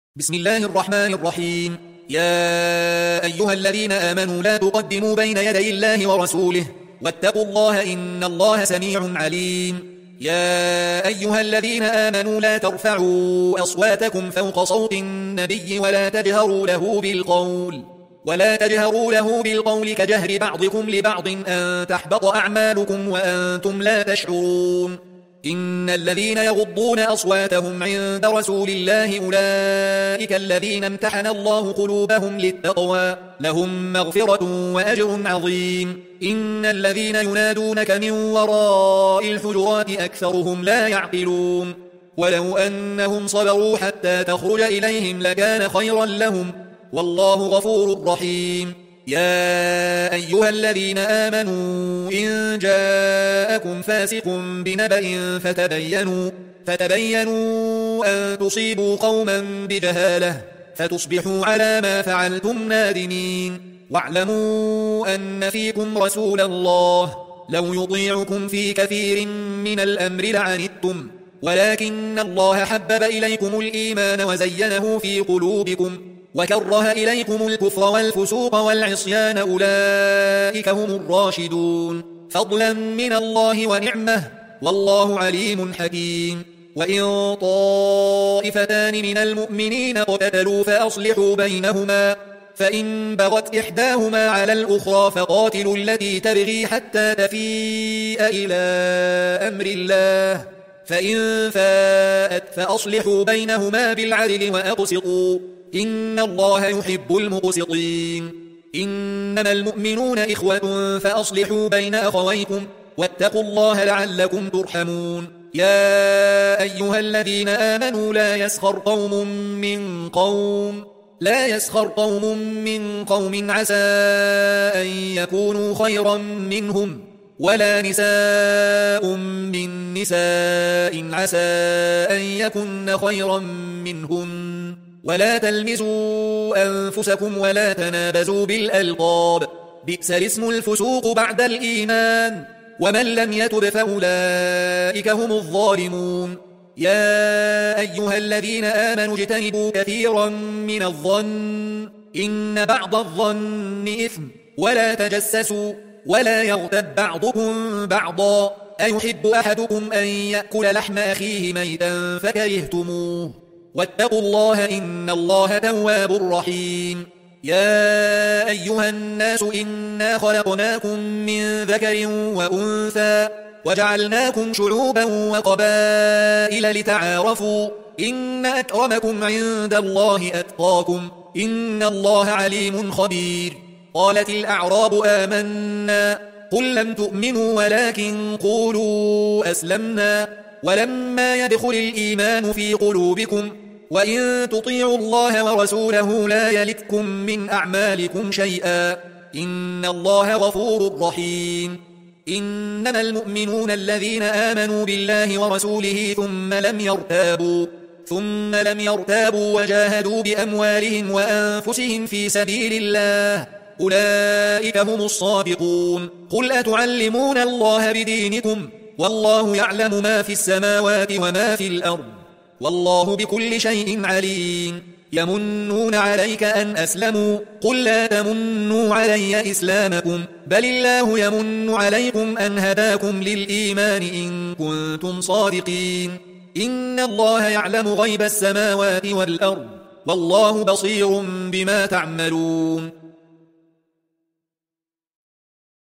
بسم الله الرحمن الرحيم. يا أيها الذين آمنوا لا تقدموا بين يدي الله ورسوله واتقوا الله إن الله سميع عليم. يا أيها الذين آمنوا لا ترفعوا أصواتكم فوق صوت النبي ولا تجهروا له بالقول كجهر بعضكم لبعض أن تحبط أعمالكم وأنتم لا تشعرون. إن الذين يغضون أصواتهم عند رسول الله أولئك الذين امتحن الله قلوبهم للتقوى لهم مغفرة وأجر عظيم. إن الذين ينادونك من وراء الحجرات أكثرهم لا يعقلون. ولو أنهم صبروا حتى تخرج إليهم لكان خيرا لهم والله غفور رحيم. يا أيها الذين آمنوا إن جاءكم فاسق بنبأ فتبينوا أن تصيبوا قوما بجهالة فتصبحوا على ما فعلتم نادمين. واعلموا أن فيكم رسول الله لو يطيعكم في كثير من الأمر لعنتم ولكن الله حبب إليكم الإيمان وزينه في قلوبكم وكره إليكم الكفر والفسوق والعصيان أولئك هم الراشدون فضلا من الله ونعمه والله عليم حكيم. وإن طائفتان من المؤمنين اقتتلوا فأصلحوا بينهما فإن بغت إحداهما على الأخرى فقاتلوا التي تبغي حتى تفيء إلى أمر الله فإن فاءت فأصلحوا بينهما بالعدل وأقسطوا إن الله يحب المقسطين. إنما المؤمنون إخوة فأصلحوا بين أخويكم واتقوا الله لعلكم ترحمون. يا أيها الذين آمنوا لا يسخر قوم من قوم عسى أن يكونوا خيرا منهم ولا نساء من نساء عسى أن يكن خيرا منهن ولا تلمزوا أنفسكم ولا تنابزوا بالألقاب بئس الاسم الفسوق بعد الإيمان ومن لم يتب فأولئك هم الظالمون. يا أيها الذين آمنوا اجتنبوا كثيرا من الظن إن بعض الظن إثم ولا تجسسوا ولا يغتب بعضكم بعضا أيحب أحدكم أن يأكل لحم أخيه ميتا فكرهتموه واتقوا الله إن الله تواب رحيم. يا أيها الناس إنا خلقناكم من ذكر وأنثى وجعلناكم شعوبا وقبائل لتعارفوا إن أكرمكم عند الله أتقاكم إن الله عليم خبير. قالت الأعراب آمنا قل لم تؤمنوا ولكن قولوا أسلمنا ولما يدخل الإيمان في قلوبكم وإن تطيعوا الله ورسوله لا يلتكم من أعمالكم شيئا إن الله غفور رحيم. إنما المؤمنون الذين آمنوا بالله ورسوله ثم لم يرتابوا وجاهدوا بأموالهم وأنفسهم في سبيل الله أولئك هم الصادقون. قل أتعلمون الله بدينكم والله يعلم ما في السماوات وما في الأرض والله بكل شيء عليم. يمنون عليك أن أسلموا قل لا تمنوا علي إسلامكم بل الله يمن عليكم أن هداكم للإيمان إن كنتم صادقين. إن الله يعلم غيب السماوات والأرض والله بصير بما تعملون.